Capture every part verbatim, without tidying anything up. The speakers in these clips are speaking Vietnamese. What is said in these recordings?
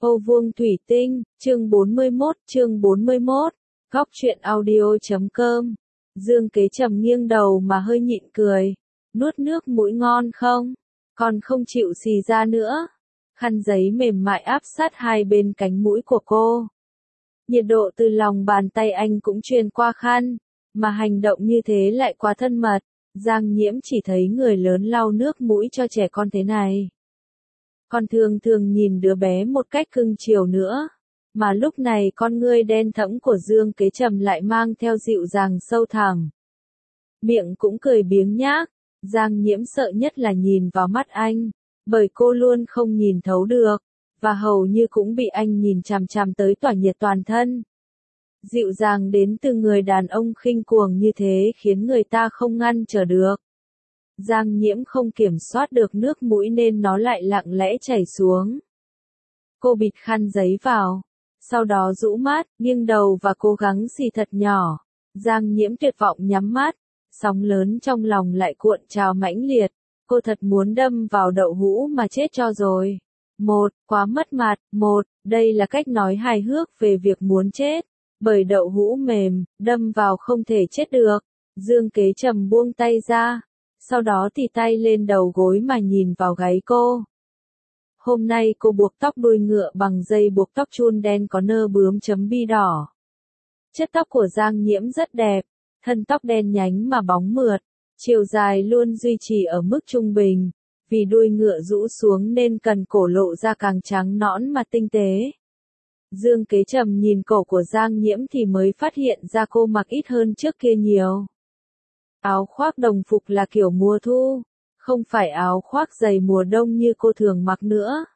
Ô vuông thủy tinh, chương bốn mươi mốt, chương bốn mươi mốt, góc truyện audio.com. Dương Kế Trầm nghiêng đầu mà hơi nhịn cười. Nuốt nước mũi ngon không? Còn không chịu xì ra nữa. Khăn giấy mềm mại áp sát hai bên cánh mũi của cô. Nhiệt độ từ lòng bàn tay anh cũng truyền qua khăn, mà hành động như thế lại quá thân mật. Giang Nhiễm chỉ thấy người lớn lau nước mũi cho trẻ con thế này. Còn thường thường nhìn đứa bé một cách cưng chiều nữa. Mà lúc này con ngươi đen thẫm của Dương Kế Trầm lại mang theo dịu dàng sâu thẳm. Miệng cũng cười biếng nhác. Giang Nhiễm sợ nhất là nhìn vào mắt anh, bởi cô luôn không nhìn thấu được, và hầu như cũng bị anh nhìn chằm chằm tới tỏa nhiệt toàn thân. Dịu dàng đến từ người đàn ông khinh cuồng như thế khiến người ta không ngăn trở được. Giang Nhiễm không kiểm soát được nước mũi nên nó lại lặng lẽ chảy xuống. Cô bịt khăn giấy vào, sau đó rũ mắt, nghiêng đầu và cố gắng xì thật nhỏ. Giang Nhiễm tuyệt vọng nhắm mắt, sóng lớn trong lòng lại cuộn trào mãnh liệt. Cô thật muốn đâm vào đậu hũ mà chết cho rồi. Một, quá mất mặt. Một, đây là cách nói hài hước về việc muốn chết. Bởi đậu hũ mềm, đâm vào không thể chết được. Dương Kế Trầm buông tay ra. Sau đó thì tay lên đầu gối mà nhìn vào gáy cô. Hôm nay cô buộc tóc đuôi ngựa bằng dây buộc tóc chun đen có nơ bướm chấm bi đỏ. Chất tóc của Giang Nhiễm rất đẹp, thân tóc đen nhánh mà bóng mượt, chiều dài luôn duy trì ở mức trung bình, vì đuôi ngựa rũ xuống nên cần cổ lộ ra càng trắng nõn mà tinh tế. Dương Kế Trầm nhìn cổ của Giang Nhiễm thì mới phát hiện ra cô mặc ít hơn trước kia nhiều. Áo khoác đồng phục là kiểu mùa thu, không phải áo khoác dày mùa đông như cô thường mặc nữa.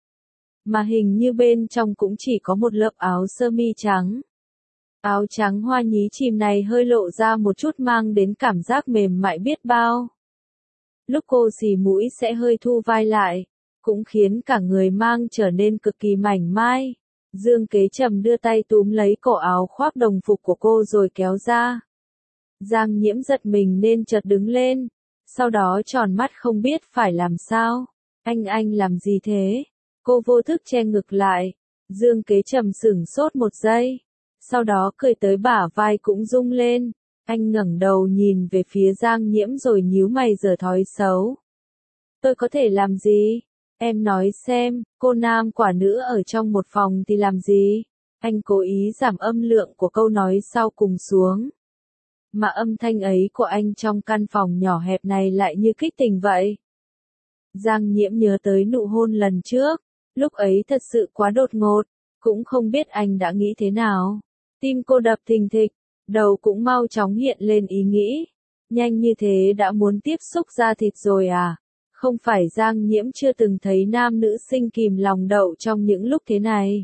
Mà hình như bên trong cũng chỉ có một lớp áo sơ mi trắng. Áo trắng hoa nhí chìm này hơi lộ ra một chút mang đến cảm giác mềm mại biết bao. Lúc cô xì mũi sẽ hơi thu vai lại, cũng khiến cả người mang trở nên cực kỳ mảnh mai. Dương Kế Trầm đưa tay túm lấy cổ áo khoác đồng phục của cô rồi kéo ra. Giang Nhiễm giật mình nên chợt đứng lên, sau đó tròn mắt không biết phải làm sao. Anh anh làm gì thế? Cô vô thức che ngực lại. Dương Kế Trầm sửng sốt một giây, sau đó cười tới bả vai cũng rung lên. Anh ngẩng đầu nhìn về phía Giang Nhiễm rồi nhíu mày giở thói xấu. Tôi có thể làm gì? Em nói xem, cô nam quả nữ ở trong một phòng thì làm gì? Anh cố ý giảm âm lượng của câu nói sau cùng xuống. Mà âm thanh ấy của anh trong căn phòng nhỏ hẹp này lại như kích tình vậy. Giang Nhiễm nhớ tới nụ hôn lần trước, lúc ấy thật sự quá đột ngột, cũng không biết anh đã nghĩ thế nào. Tim cô đập thình thịch, đầu cũng mau chóng hiện lên ý nghĩ. Nhanh như thế đã muốn tiếp xúc da thịt rồi à? Không phải Giang Nhiễm chưa từng thấy nam nữ sinh kìm lòng đậu trong những lúc thế này.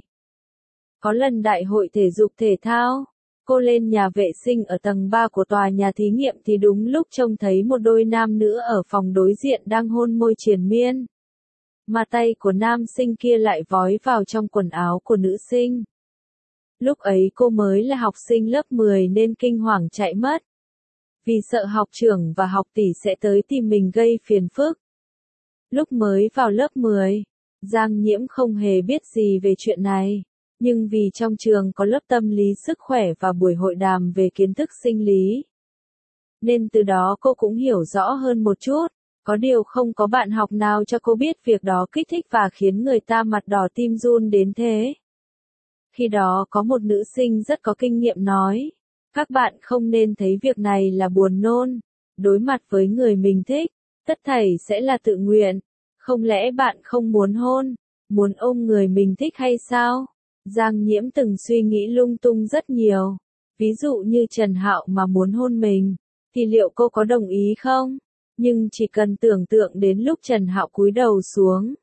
Có lần đại hội thể dục thể thao, cô lên nhà vệ sinh ở tầng ba của tòa nhà thí nghiệm thì đúng lúc trông thấy một đôi nam nữ ở phòng đối diện đang hôn môi triền miên. Mà tay của nam sinh kia lại vói vào trong quần áo của nữ sinh. Lúc ấy cô mới là học sinh lớp mười nên kinh hoàng chạy mất. Vì sợ học trưởng và học tỷ sẽ tới tìm mình gây phiền phức. Lúc mới vào lớp mười, Giang Nhiễm không hề biết gì về chuyện này. Nhưng vì trong trường có lớp tâm lý sức khỏe và buổi hội đàm về kiến thức sinh lý, nên từ đó cô cũng hiểu rõ hơn một chút. Có điều không có bạn học nào cho cô biết việc đó kích thích và khiến người ta mặt đỏ tim run đến thế. Khi đó có một nữ sinh rất có kinh nghiệm nói, các bạn không nên thấy việc này là buồn nôn. Đối mặt với người mình thích, tất thảy sẽ là tự nguyện. Không lẽ bạn không muốn hôn, muốn ôm người mình thích hay sao? Giang Nhiễm từng suy nghĩ lung tung rất nhiều. Ví dụ như Trần Hạo mà muốn hôn mình, thì liệu cô có đồng ý không? Nhưng chỉ cần tưởng tượng đến lúc Trần Hạo cúi đầu xuống,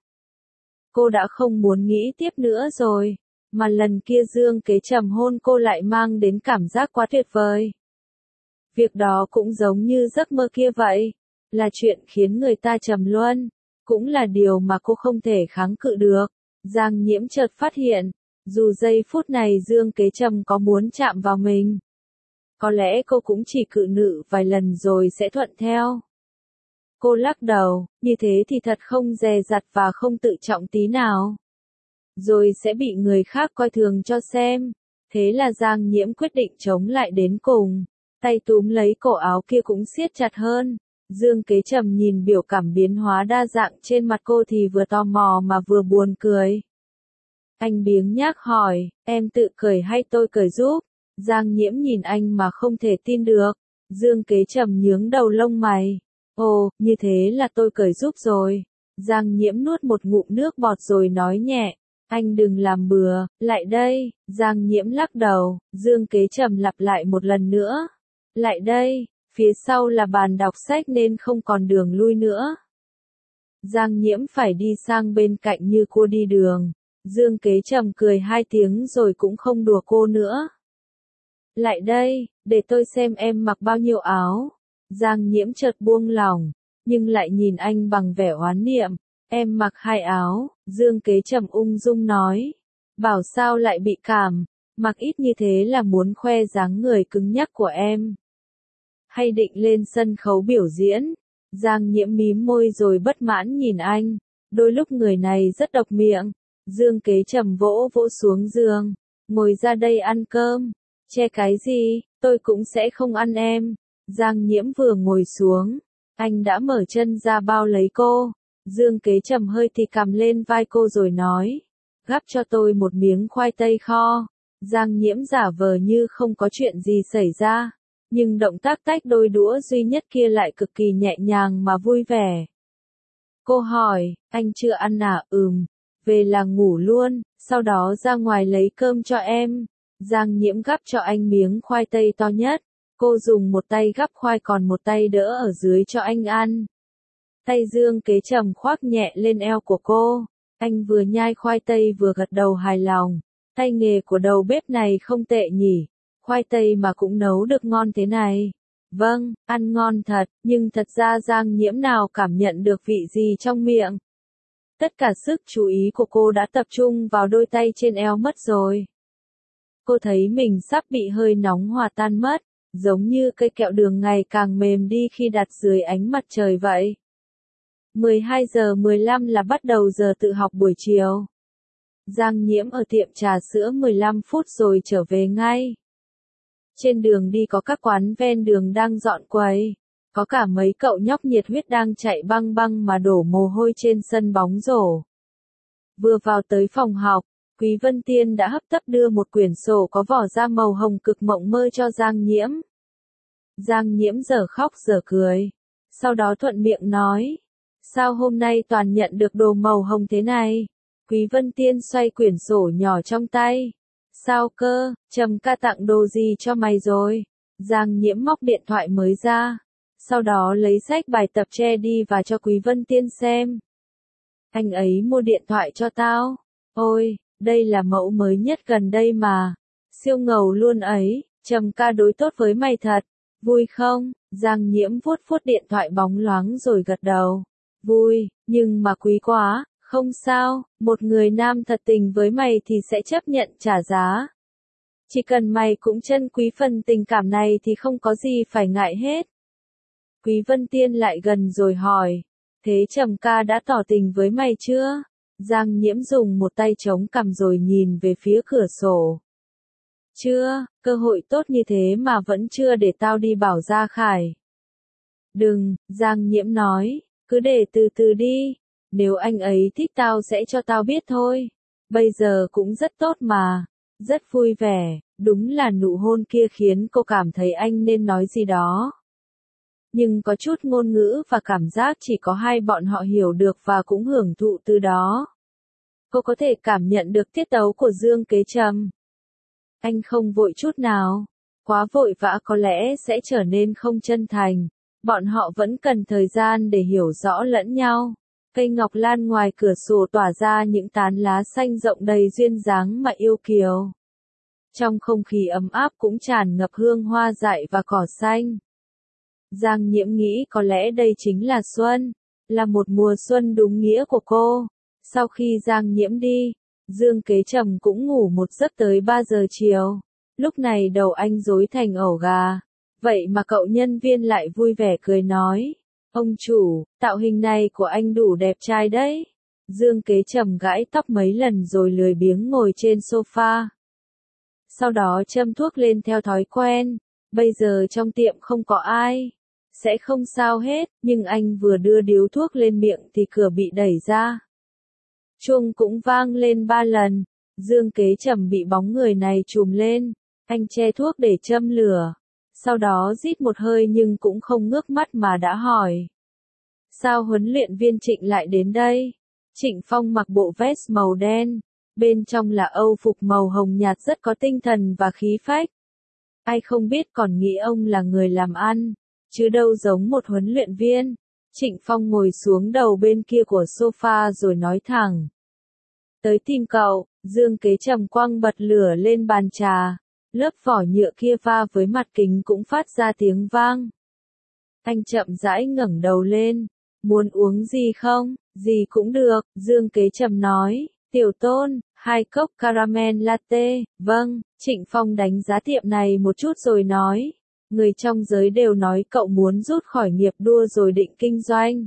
cô đã không muốn nghĩ tiếp nữa rồi. Mà lần kia Dương Kế Trầm hôn cô lại mang đến cảm giác quá tuyệt vời. Việc đó cũng giống như giấc mơ kia vậy, là chuyện khiến người ta trầm luân, cũng là điều mà cô không thể kháng cự được. Giang Nhiễm chợt phát hiện, dù giây phút này Dương Kế Trầm có muốn chạm vào mình, có lẽ cô cũng chỉ cự nữ vài lần rồi sẽ thuận theo. Cô lắc đầu, như thế thì thật không dè dặt và không tự trọng tí nào. rồi sẽ bị người khác coi thường cho xem. Thế là Giang Nhiễm quyết định chống lại đến cùng, tay túm lấy cổ áo kia cũng siết chặt hơn. Dương Kế Trầm nhìn biểu cảm biến hóa đa dạng trên mặt cô thì vừa tò mò mà vừa buồn cười. Anh biếng nhác hỏi, em tự cởi hay tôi cởi giúp? Giang Nhiễm nhìn anh mà không thể tin được. Dương Kế Trầm nhướng đầu lông mày. Ồ, như thế là tôi cởi giúp rồi. Giang Nhiễm nuốt một ngụm nước bọt rồi nói nhẹ. Anh đừng làm bừa, lại đây. Giang Nhiễm lắc đầu, Dương Kế Trầm lặp lại một lần nữa. Lại đây, phía sau là bàn đọc sách nên không còn đường lui nữa. Giang Nhiễm phải đi sang bên cạnh như cô đi đường. Dương Kế Trầm cười hai tiếng rồi cũng không đùa cô nữa. Lại đây, để tôi xem em mặc bao nhiêu áo. Giang Nhiễm chợt buông lỏng, nhưng lại nhìn anh bằng vẻ oán niệm. Em mặc hai áo, Dương Kế Trầm ung dung nói. Bảo sao lại bị cảm, mặc ít như thế là muốn khoe dáng người cứng nhắc của em. Hay định lên sân khấu biểu diễn? Giang Nhiễm mím môi rồi bất mãn nhìn anh. Đôi lúc người này rất độc miệng. Dương Kế Trầm vỗ vỗ xuống giường. Ngồi ra đây ăn cơm. Che cái gì, tôi cũng sẽ không ăn em. Giang Nhiễm vừa ngồi xuống, anh đã mở chân ra bao lấy cô. Dương Kế Trầm hơi thì cầm lên vai cô rồi nói. Gắp cho tôi một miếng khoai tây kho. Giang Nhiễm giả vờ như không có chuyện gì xảy ra. Nhưng động tác tách đôi đũa duy nhất kia lại cực kỳ nhẹ nhàng mà vui vẻ. Cô hỏi, anh chưa ăn à? Ừm, về là ngủ luôn, sau đó ra ngoài lấy cơm cho em. Giang Nhiễm gắp cho anh miếng khoai tây to nhất. Cô dùng một tay gắp khoai còn một tay đỡ ở dưới cho anh ăn. Tay Dương Kế Trầm khoác nhẹ lên eo của cô. Anh vừa nhai khoai tây vừa gật đầu hài lòng. Tay nghề của đầu bếp này không tệ nhỉ. Khoai tây mà cũng nấu được ngon thế này. Vâng, ăn ngon thật, nhưng thật ra Giang Nhiễm nào cảm nhận được vị gì trong miệng. Tất cả sức chú ý của cô đã tập trung vào đôi tay trên eo mất rồi. Cô thấy mình sắp bị hơi nóng hòa tan mất, giống như cây kẹo đường ngày càng mềm đi khi đặt dưới ánh mặt trời vậy. mười hai giờ mười lăm là bắt đầu giờ tự học buổi chiều. Giang Nhiễm ở tiệm trà sữa mười lăm phút rồi trở về ngay. Trên đường đi có các quán ven đường đang dọn quầy. Có cả mấy cậu nhóc nhiệt huyết đang chạy băng băng mà đổ mồ hôi trên sân bóng rổ. Vừa vào tới phòng học, Quý Vân Tiên đã hấp tấp đưa một quyển sổ có vỏ da màu hồng cực mộng mơ cho Giang Nhiễm. Giang Nhiễm giờ khóc giờ cười. Sau đó thuận miệng nói. Sao hôm nay toàn nhận được đồ màu hồng thế này? Quý Vân Tiên xoay quyển sổ nhỏ trong tay. Sao cơ, Trầm ca tặng đồ gì cho mày rồi? Giang Nhiễm móc điện thoại mới ra. Sau đó lấy sách bài tập che đi và cho Quý Vân Tiên xem. Anh ấy mua điện thoại cho tao. Ôi, đây là mẫu mới nhất gần đây mà. Siêu ngầu luôn ấy, Trầm ca đối tốt với mày thật. Vui không? Giang Nhiễm vuốt vuốt điện thoại bóng loáng rồi gật đầu. Vui, nhưng mà quý quá. Không sao, một người nam thật tình với mày thì sẽ chấp nhận trả giá. Chỉ cần mày cũng trân quý phần tình cảm này thì không có gì phải ngại hết. Quý Vân Tiên lại gần rồi hỏi. Thế Trầm ca đã tỏ tình với mày chưa? Giang Nhiễm dùng một tay chống cằm rồi nhìn về phía cửa sổ. Chưa, cơ hội tốt như thế mà vẫn chưa để tao đi bảo Gia Khải. Đừng, Giang Nhiễm nói, cứ để từ từ đi. Nếu anh ấy thích tao sẽ cho tao biết thôi. Bây giờ cũng rất tốt mà. Rất vui vẻ, đúng là nụ hôn kia khiến cô cảm thấy anh nên nói gì đó. Nhưng có chút ngôn ngữ và cảm giác chỉ có hai bọn họ hiểu được và cũng hưởng thụ từ đó. Cô có thể cảm nhận được tiết tấu của Dương Kế Trầm. Anh không vội chút nào. Quá vội vã có lẽ sẽ trở nên không chân thành. Bọn họ vẫn cần thời gian để hiểu rõ lẫn nhau. Cây ngọc lan ngoài cửa sổ tỏa ra những tán lá xanh rộng đầy duyên dáng mà yêu kiều. Trong không khí ấm áp cũng tràn ngập hương hoa dại và cỏ xanh. Giang Nhiễm nghĩ có lẽ đây chính là xuân, là một mùa xuân đúng nghĩa của cô. Sau khi Giang Nhiễm đi, Dương Kế Trầm cũng ngủ một giấc tới ba giờ chiều. Lúc này đầu anh rối thành ổ gà. Vậy mà cậu nhân viên lại vui vẻ cười nói. Ông chủ, tạo hình này của anh đủ đẹp trai đấy. Dương Kế Trầm gãi tóc mấy lần rồi lười biếng ngồi trên sofa. Sau đó châm thuốc lên theo thói quen, bây giờ trong tiệm không có ai, sẽ không sao hết, nhưng anh vừa đưa điếu thuốc lên miệng thì cửa bị đẩy ra. Chuông cũng vang lên ba lần, Dương Kế Trầm bị bóng người này trùm lên, anh che thuốc để châm lửa, sau đó rít một hơi nhưng cũng không ngước mắt mà đã hỏi. Sao huấn luyện viên Trịnh lại đến đây? Trịnh Phong mặc bộ vest màu đen, bên trong là âu phục màu hồng nhạt rất có tinh thần và khí phách. Ai không biết còn nghĩ ông là người làm ăn, chứ đâu giống một huấn luyện viên. Trịnh Phong ngồi xuống đầu bên kia của sofa rồi nói thẳng. Tới tìm cậu, Dương Kế Trầm quăng bật lửa lên bàn trà, lớp vỏ nhựa kia va với mặt kính cũng phát ra tiếng vang. Anh chậm rãi ngẩng đầu lên, muốn uống gì không? Gì cũng được, Dương Kế Trầm nói. Tiểu Tôn, hai cốc caramel latte, vâng. Trịnh Phong đánh giá tiệm này một chút rồi nói. Người trong giới đều nói cậu muốn rút khỏi nghiệp đua rồi định kinh doanh.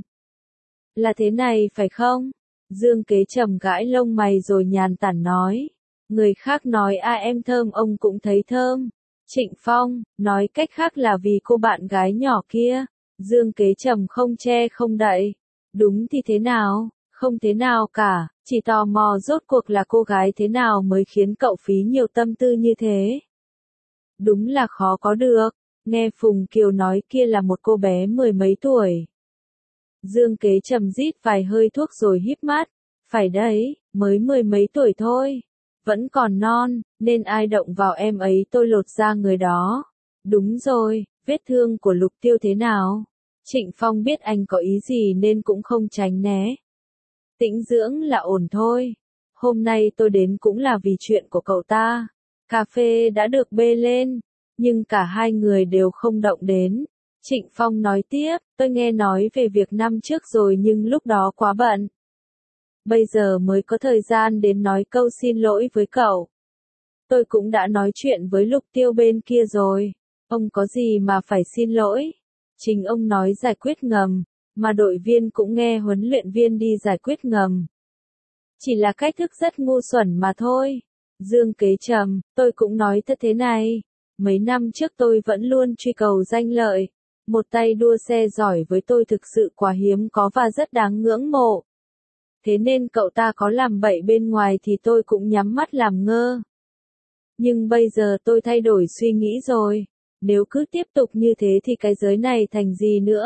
Là thế này phải không? Dương Kế Trầm gãi lông mày rồi nhàn tản nói. Người khác nói à em thơm ông cũng thấy thơm. Trịnh Phong, nói cách khác là vì cô bạn gái nhỏ kia. Dương Kế Trầm không che không đậy. Đúng thì thế nào? Không thế nào cả, chỉ tò mò rốt cuộc là cô gái thế nào mới khiến cậu phí nhiều tâm tư như thế. Đúng là khó có được, nghe Phùng Kiều nói kia là một cô bé mười mấy tuổi. Dương Kế Trầm rít vài hơi thuốc rồi híp mắt, phải đấy, mới mười mấy tuổi thôi, vẫn còn non, nên ai động vào em ấy tôi lột da người đó. Đúng rồi, vết thương của Lục Tiêu thế nào? Trịnh Phong biết anh có ý gì nên cũng không tránh né. Tĩnh dưỡng là ổn thôi. Hôm nay tôi đến cũng là vì chuyện của cậu ta. Cà phê đã được bê lên, nhưng cả hai người đều không động đến. Trịnh Phong nói tiếp, tôi nghe nói về việc năm trước rồi nhưng lúc đó quá bận. Bây giờ mới có thời gian đến nói câu xin lỗi với cậu. Tôi cũng đã nói chuyện với Lục Tiêu bên kia rồi. Ông có gì mà phải xin lỗi? Chính ông nói giải quyết ngầm, mà đội viên cũng nghe huấn luyện viên đi giải quyết ngầm. Chỉ là cách thức rất ngu xuẩn mà thôi. Dương Kế Trầm, tôi cũng nói thật thế này. Mấy năm trước tôi vẫn luôn truy cầu danh lợi. Một tay đua xe giỏi với tôi thực sự quá hiếm có và rất đáng ngưỡng mộ. Thế nên cậu ta có làm bậy bên ngoài thì tôi cũng nhắm mắt làm ngơ. Nhưng bây giờ tôi thay đổi suy nghĩ rồi. Nếu cứ tiếp tục như thế thì cái giới này thành gì nữa?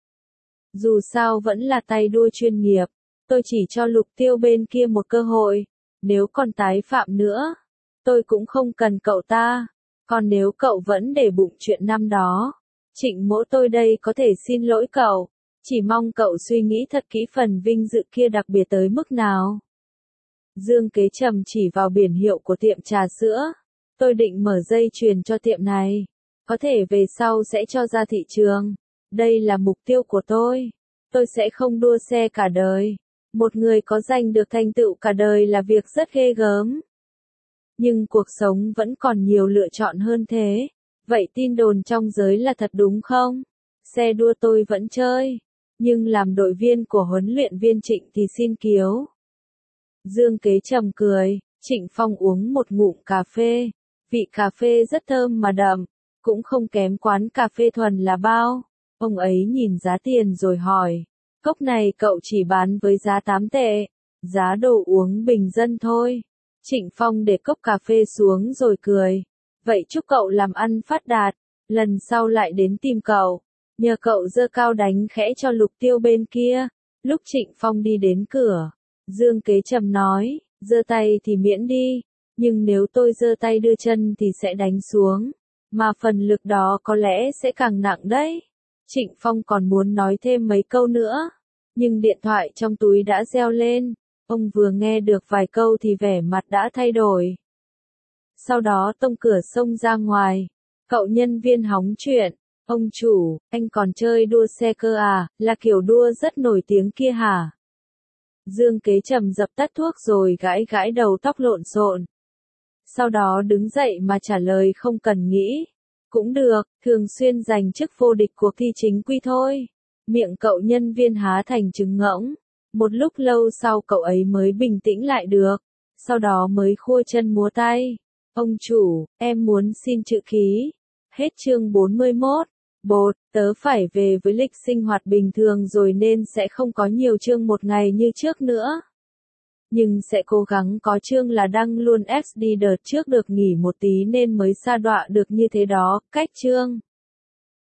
Dù sao vẫn là tay đua chuyên nghiệp, tôi chỉ cho Lục Tiêu bên kia một cơ hội, nếu còn tái phạm nữa, tôi cũng không cần cậu ta, còn nếu cậu vẫn để bụng chuyện năm đó, Trịnh Mỗ tôi đây có thể xin lỗi cậu, chỉ mong cậu suy nghĩ thật kỹ phần vinh dự kia đặc biệt tới mức nào. Dương Kế Trầm chỉ vào biển hiệu của tiệm trà sữa, tôi định mở dây chuyền cho tiệm này, có thể về sau sẽ cho ra thị trường. Đây là mục tiêu của tôi. Tôi sẽ không đua xe cả đời. Một người có giành được thành tựu cả đời là việc rất ghê gớm. Nhưng cuộc sống vẫn còn nhiều lựa chọn hơn thế. Vậy tin đồn trong giới là thật đúng không? Xe đua tôi vẫn chơi. Nhưng làm đội viên của huấn luyện viên Trịnh thì xin kiếu. Dương Kế Trầm cười. Trịnh Phong uống một ngụm cà phê. Vị cà phê rất thơm mà đậm. Cũng không kém quán cà phê thuần là bao. Ông ấy nhìn giá tiền rồi hỏi, cốc này cậu chỉ bán với giá tám tệ, giá đồ uống bình dân thôi. Trịnh Phong để cốc cà phê xuống rồi cười, vậy chúc cậu làm ăn phát đạt, lần sau lại đến tìm cậu, nhờ cậu giơ cao đánh khẽ cho Lục Tiêu bên kia. Lúc Trịnh Phong đi đến cửa, Dương Kế Trầm nói, giơ tay thì miễn đi, nhưng nếu tôi giơ tay đưa chân thì sẽ đánh xuống, mà phần lực đó có lẽ sẽ càng nặng đấy. Trịnh Phong còn muốn nói thêm mấy câu nữa, nhưng điện thoại trong túi đã reo lên, ông vừa nghe được vài câu thì vẻ mặt đã thay đổi. Sau đó tông cửa xông ra ngoài, cậu nhân viên hóng chuyện, ông chủ, anh còn chơi đua xe cơ à, là kiểu đua rất nổi tiếng kia hả? Dương Kế Trầm dập tắt thuốc rồi gãi gãi đầu tóc lộn xộn. Sau đó đứng dậy mà trả lời không cần nghĩ. Cũng được, thường xuyên giành chức vô địch cuộc thi chính quy thôi. Miệng cậu nhân viên há thành trứng ngỗng. Một lúc lâu sau cậu ấy mới bình tĩnh lại được, sau đó mới khua chân múa tay. Ông chủ, em muốn xin chữ ký. Hết chương bốn mươi mốt. Bột, tớ phải về với lịch sinh hoạt bình thường rồi nên sẽ không có nhiều chương một ngày như trước nữa. Nhưng sẽ cố gắng có chương là đăng luôn ép đê đợt trước được nghỉ một tí nên mới sa đọa được như thế đó, cách chương.